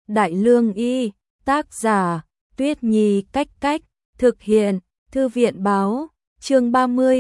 Đại Lương Y, tác giả, Tuyết Nhi Cách Cách, thực hiện, Thư viện Báo, chương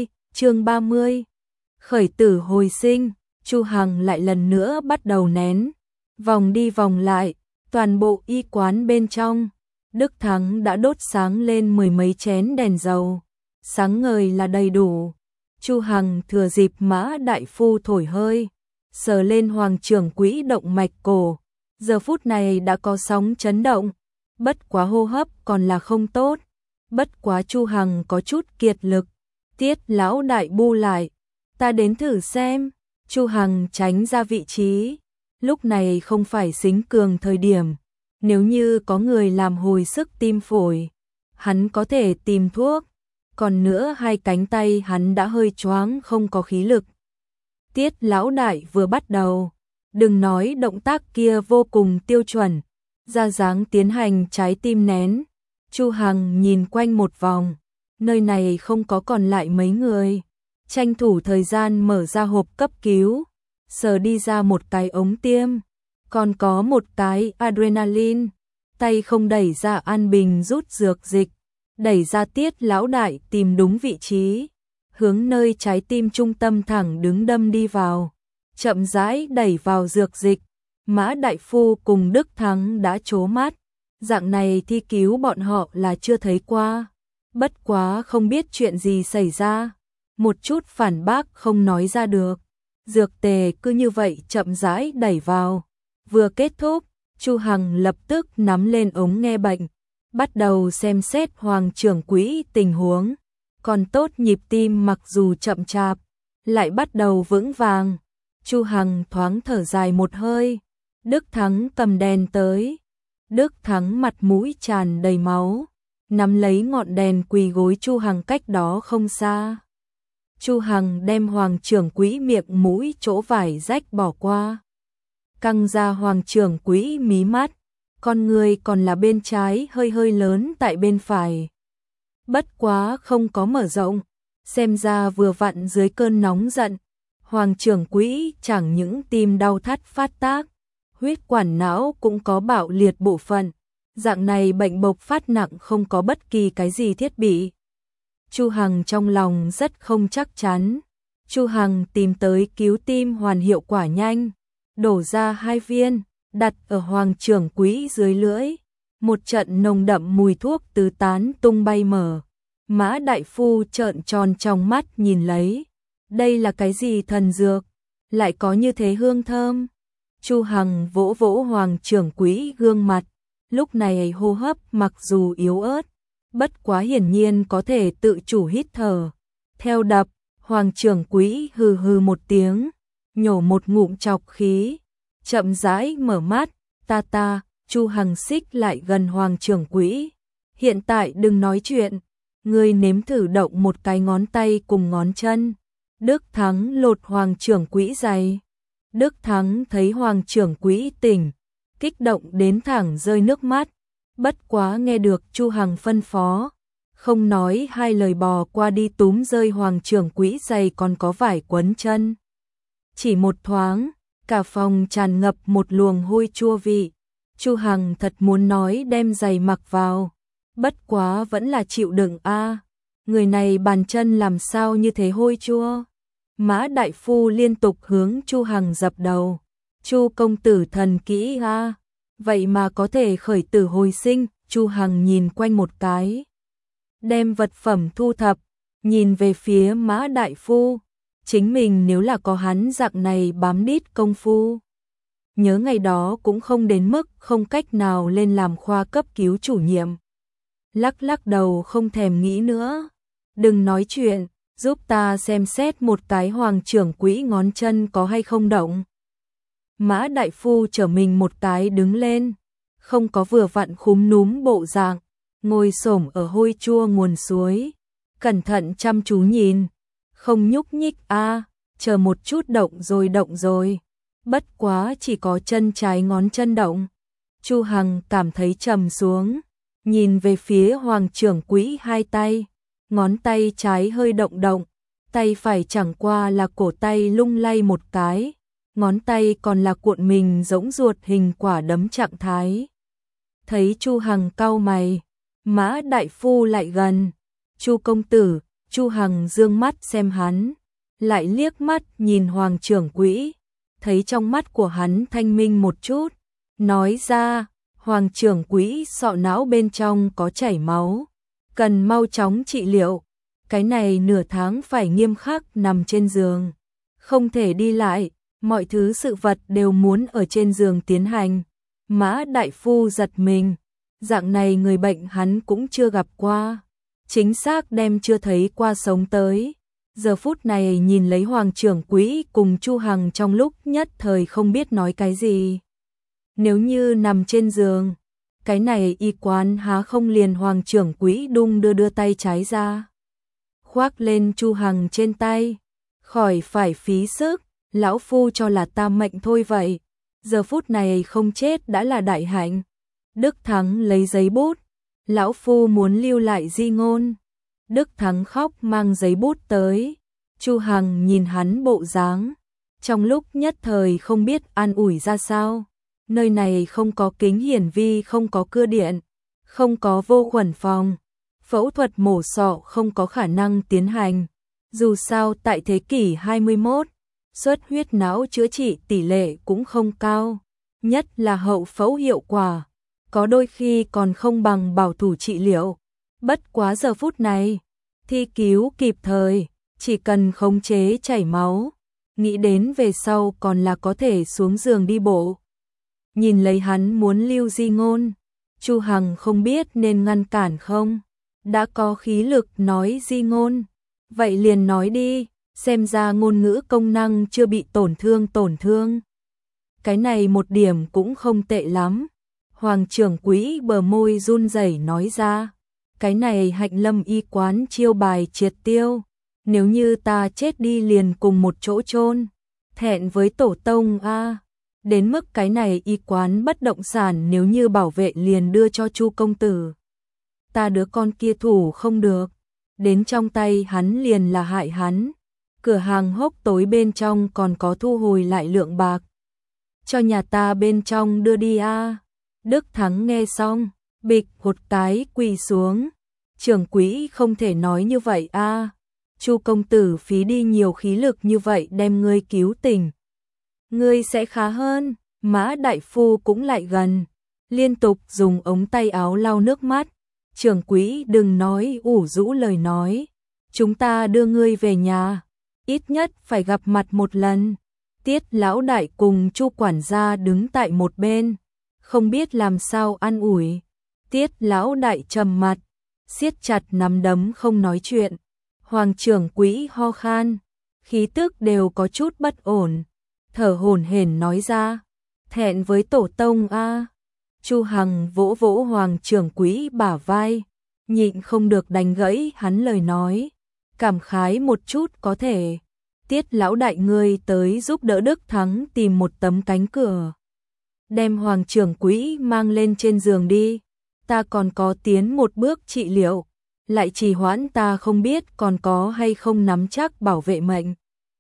30. Khởi tử hồi sinh, Chu Hằng lại lần nữa bắt đầu nén, vòng đi vòng lại, toàn bộ y quán bên trong. Đức Thắng đã đốt sáng lên mười mấy chén đèn dầu, sáng ngời là đầy đủ. Chu Hằng thừa dịp Mã đại phu thổi hơi, sờ lên Hoàng trưởng quỹ động mạch cổ. Giờ phút này đã có sóng chấn động, bất quá hô hấp còn là không tốt, bất quá Chu Hằng có chút kiệt lực. Tiết lão đại bu lại, ta đến thử xem. Chu Hằng tránh ra vị trí, lúc này không phải xính cường thời điểm. Nếu như có người làm hồi sức tim phổi, hắn có thể tìm thuốc, còn nữa hai cánh tay hắn đã hơi choáng không có khí lực. Tiết lão đại vừa bắt đầu, đừng nói động tác kia vô cùng tiêu chuẩn, ra dáng tiến hành trái tim nén. Chu Hằng nhìn quanh một vòng, nơi này không có còn lại mấy người, tranh thủ thời gian mở ra hộp cấp cứu, sờ đi ra một cái ống tiêm, còn có một cái adrenaline, tay không đẩy ra an bình rút dược dịch, đẩy ra Tiết lão đại tìm đúng vị trí, hướng nơi trái tim trung tâm thẳng đứng đâm đi vào, chậm rãi đẩy vào dược dịch. Mã đại phu cùng Đức Thắng đã trố mắt, dạng này thi cứu bọn họ là chưa thấy qua, bất quá không biết chuyện gì xảy ra, một chút phản bác không nói ra được. Dược tề cứ như vậy chậm rãi đẩy vào, vừa kết thúc, Chu Hằng lập tức nắm lên ống nghe bệnh, bắt đầu xem xét Hoàng trưởng quỹ tình huống, còn tốt nhịp tim mặc dù chậm chạp, lại bắt đầu vững vàng. Chu Hằng thoáng thở dài một hơi. Đức Thắng cầm đèn tới. Đức Thắng mặt mũi tràn đầy máu, nắm lấy ngọn đèn quỳ gối Chu Hằng cách đó không xa. Chu Hằng đem Hoàng trưởng quỹ miệng mũi chỗ vải rách bỏ qua, căng ra Hoàng trưởng quỹ mí mắt, con người còn là bên trái hơi hơi lớn tại bên phải, bất quá không có mở rộng, xem ra vừa vặn dưới cơn nóng giận. Hoàng trưởng quỹ chẳng những tim đau thắt phát tác, huyết quản não cũng có bạo liệt bộ phận, dạng này bệnh bộc phát nặng không có bất kỳ cái gì thiết bị. Chu Hằng trong lòng rất không chắc chắn. Chu Hằng tìm tới cứu tim hoàn hiệu quả nhanh, đổ ra 2 viên, đặt ở Hoàng trưởng quỹ dưới lưỡi. Một trận nồng đậm mùi thuốc tứ tán tung bay mở. Mã đại phu trợn tròn trong mắt nhìn lấy. Đây là cái gì thần dược? Lại có như thế hương thơm. Chu Hằng vỗ vỗ Hoàng trưởng quỹ gương mặt. Lúc này hô hấp mặc dù yếu ớt, bất quá hiển nhiên có thể tự chủ hít thở. Theo đập, Hoàng trưởng quỹ hừ hừ một tiếng, nhổ một ngụm trọc khí, chậm rãi mở mắt. Ta, Chu Hằng xích lại gần Hoàng trưởng quỹ. Hiện tại đừng nói chuyện, ngươi nếm thử động một cái ngón tay cùng ngón chân. Đức Thắng lột Hoàng trưởng quỹ giày. Đức Thắng thấy Hoàng trưởng quỹ tỉnh, kích động đến thẳng rơi nước mắt. Bất quá nghe được Chu Hằng phân phó, không nói hai lời bò qua đi túm rơi Hoàng trưởng quỹ giày còn có vải quấn chân. Chỉ một thoáng, cả phòng tràn ngập một luồng hôi chua vị. Chu Hằng thật muốn nói đem giày mặc vào, bất quá vẫn là chịu đựng a. Người này bàn chân làm sao như thế hôi chua. Mã đại phu liên tục hướng Chu Hằng dập đầu. Chu công tử thần kỹ a, vậy mà có thể khởi tử hồi sinh. Chu Hằng nhìn quanh một cái, đem vật phẩm thu thập, nhìn về phía Mã đại phu. Chính mình nếu là có hắn dạng này bám đít công phu, nhớ ngày đó cũng không đến mức không cách nào lên làm khoa cấp cứu chủ nhiệm. Lắc đầu không thèm nghĩ nữa. Đừng nói chuyện, giúp ta xem xét một cái Hoàng trưởng quỹ ngón chân có hay không động. Mã đại phu trở mình một cái đứng lên, không có vừa vặn khúm núm bộ dạng, ngồi xổm ở hôi chua nguồn suối, cẩn thận chăm chú nhìn, không nhúc nhích a, chờ một chút động rồi. Bất quá chỉ có chân trái ngón chân động. Chu Hằng cảm thấy trầm xuống, nhìn về phía Hoàng trưởng quỹ hai tay, ngón tay trái hơi động, tay phải chẳng qua là cổ tay lung lay một cái, ngón tay còn là cuộn mình giống ruột hình quả đấm trạng thái. Thấy Chu Hằng cau mày, Mã đại phu lại gần. Chu công tử, Chu Hằng dương mắt xem hắn, lại liếc mắt nhìn Hoàng trưởng quỹ, thấy trong mắt của hắn thanh minh một chút, nói ra, Hoàng trưởng quỹ sọ não bên trong có chảy máu, cần mau chóng trị liệu, cái này nửa tháng phải nghiêm khắc nằm trên giường, không thể đi lại, mọi thứ sự vật đều muốn ở trên giường tiến hành. Mã đại phu giật mình, dạng này người bệnh hắn cũng chưa gặp qua, chính xác đem chưa thấy qua sống tới. Giờ phút này nhìn lấy Hoàng trưởng quỹ cùng Chu Hằng trong lúc nhất thời không biết nói cái gì. Nếu như nằm trên giường, cái này y quán há không liền Hoàng trưởng quỹ đung đưa tay trái ra, khoác lên Chu Hằng trên tay, khỏi phải phí sức, lão phu cho là ta mệnh thôi vậy, giờ phút này không chết đã là đại hạnh. Đức Thắng lấy giấy bút, lão phu muốn lưu lại di ngôn. Đức Thắng khóc mang giấy bút tới, Chu Hằng nhìn hắn bộ dáng, trong lúc nhất thời không biết an ủi ra sao. Nơi này không có kính hiển vi, không có cưa điện, không có vô khuẩn phòng, phẫu thuật mổ sọ không có khả năng tiến hành. Dù sao tại thế kỷ 21, xuất huyết não chữa trị tỷ lệ cũng không cao, nhất là hậu phẫu hiệu quả, có đôi khi còn không bằng bảo thủ trị liệu. Bất quá giờ phút này, thi cứu kịp thời, chỉ cần khống chế chảy máu, nghĩ đến về sau còn là có thể xuống giường đi bộ. Nhìn lấy hắn muốn lưu di ngôn, Chu Hằng không biết nên ngăn cản không, đã có khí lực nói di ngôn, vậy liền nói đi, xem ra ngôn ngữ công năng chưa bị tổn thương. Cái này một điểm cũng không tệ lắm. Hoàng trưởng quỹ bờ môi run rẩy nói ra, cái này Hạnh Lâm y quán chiêu bài triệt tiêu, nếu như ta chết đi liền cùng một chỗ chôn, thẹn với tổ tông a. Đến mức cái này y quán bất động sản nếu như bảo vệ liền đưa cho Chu công tử. Ta đứa con kia thủ không được, đến trong tay hắn liền là hại hắn. Cửa hàng hốc tối bên trong còn có thu hồi lại lượng bạc, cho nhà ta bên trong đưa đi a. Đức Thắng nghe xong, bịch một cái quỳ xuống. Trưởng quỹ không thể nói như vậy a. Chu công tử phí đi nhiều khí lực như vậy đem ngươi cứu tỉnh, ngươi sẽ khá hơn. Mã đại phu cũng lại gần, liên tục dùng ống tay áo lau nước mắt. Trưởng quỹ đừng nói ủ rũ lời nói, chúng ta đưa ngươi về nhà, ít nhất phải gặp mặt một lần. Tiết lão đại cùng Chu quản gia đứng tại một bên, không biết làm sao an ủi. Tiết lão đại trầm mặt, siết chặt nắm đấm không nói chuyện. Hoàng trưởng quỹ ho khan, khí tức đều có chút bất ổn, thở hổn hển nói ra, thẹn với tổ tông a. Chu Hằng vỗ vỗ Hoàng trưởng quỹ bả vai, nhịn không được đánh gãy hắn lời nói, cảm khái một chút có thể. Tiết lão đại ngươi tới giúp đỡ Đức Thắng tìm một tấm cánh cửa, đem Hoàng trưởng quỹ mang lên trên giường đi, ta còn có tiến một bước trị liệu, lại trì hoãn ta không biết còn có hay không nắm chắc bảo vệ mệnh.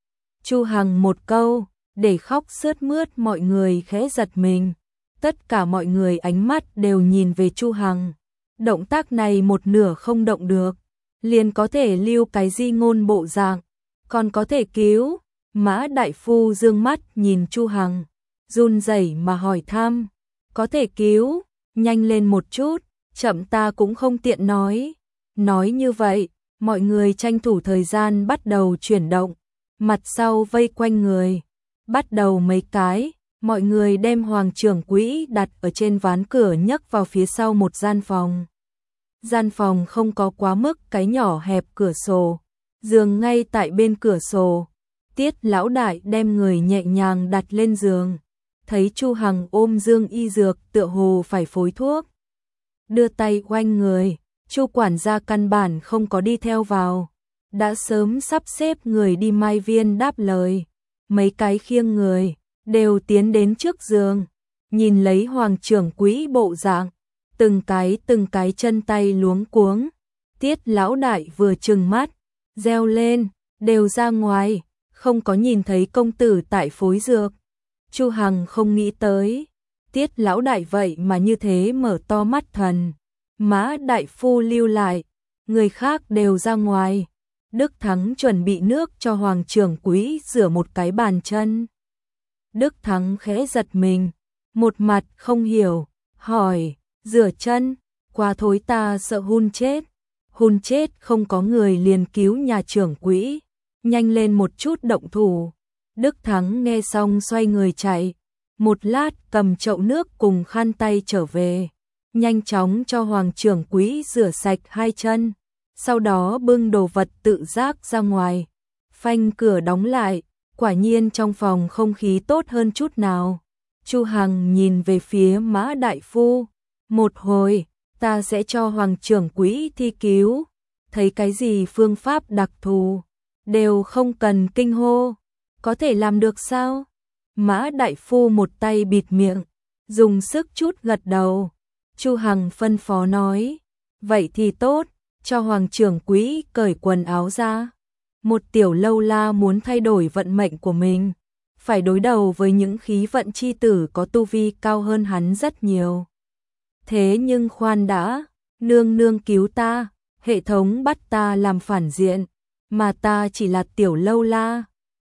Chu Hằng một câu, để khóc sướt mướt mọi người khẽ giật mình, tất cả mọi người ánh mắt đều nhìn về Chu Hằng. Động tác này một nửa không động được, liền có thể lưu cái di ngôn bộ dạng, còn có thể cứu. Mã đại phu dương mắt nhìn Chu Hằng, run rẩy mà hỏi thăm, có thể cứu, nhanh lên một chút, chậm ta cũng không tiện nói. Nói như vậy, mọi người tranh thủ thời gian bắt đầu chuyển động, mặt sau vây quanh người, bắt đầu mấy cái, mọi người đem Hoàng trưởng quỹ đặt ở trên ván cửa nhấc vào phía sau một gian phòng. Gian phòng không có quá mức cái nhỏ hẹp, cửa sổ, giường ngay tại bên cửa sổ. Tiết lão đại đem người nhẹ nhàng đặt lên giường, thấy Chu Hằng ôm dương y dược tựa hồ phải phối thuốc, đưa tay quanh người. Chu quản gia căn bản không có đi theo vào, đã sớm sắp xếp người đi mai viên đáp lời. Mấy cái khiêng người đều tiến đến trước giường, nhìn lấy Hoàng trưởng quỹ bộ dạng, từng cái chân tay luống cuống. Tiết lão đại vừa trừng mắt, reo lên, đều ra ngoài, không có nhìn thấy công tử tại phối dược. Chu Hằng không nghĩ tới, Tiết lão đại vậy mà như thế mở to mắt thần. Mã đại phu lưu lại, người khác đều ra ngoài. Đức Thắng chuẩn bị nước cho Hoàng trưởng quỹ rửa một cái bàn chân. Đức Thắng khẽ giật mình, một mặt không hiểu, hỏi, rửa chân, quá thối ta sợ hun chết. Hun chết không có người liền cứu nhà trưởng quỹ, nhanh lên một chút động thủ. Đức Thắng nghe xong xoay người chạy, một lát cầm chậu nước cùng khăn tay trở về, nhanh chóng cho Hoàng trưởng quỹ rửa sạch hai chân, sau đó bưng đồ vật tự giác ra ngoài, phanh cửa đóng lại, quả nhiên trong phòng không khí tốt hơn chút nào. Chu Hằng nhìn về phía Mã đại phu, một hồi, ta sẽ cho Hoàng trưởng quỹ thi cứu, thấy cái gì phương pháp đặc thù, đều không cần kinh hô, có thể làm được sao? Mã đại phu một tay bịt miệng, dùng sức chút gật đầu. Chu Hằng phân phó nói, vậy thì tốt, cho Hoàng trưởng quỹ cởi quần áo ra. Một tiểu lâu la muốn thay đổi vận mệnh của mình, phải đối đầu với những khí vận chi tử có tu vi cao hơn hắn rất nhiều. Thế nhưng khoan đã, nương nương cứu ta, hệ thống bắt ta làm phản diện, mà ta chỉ là tiểu lâu la,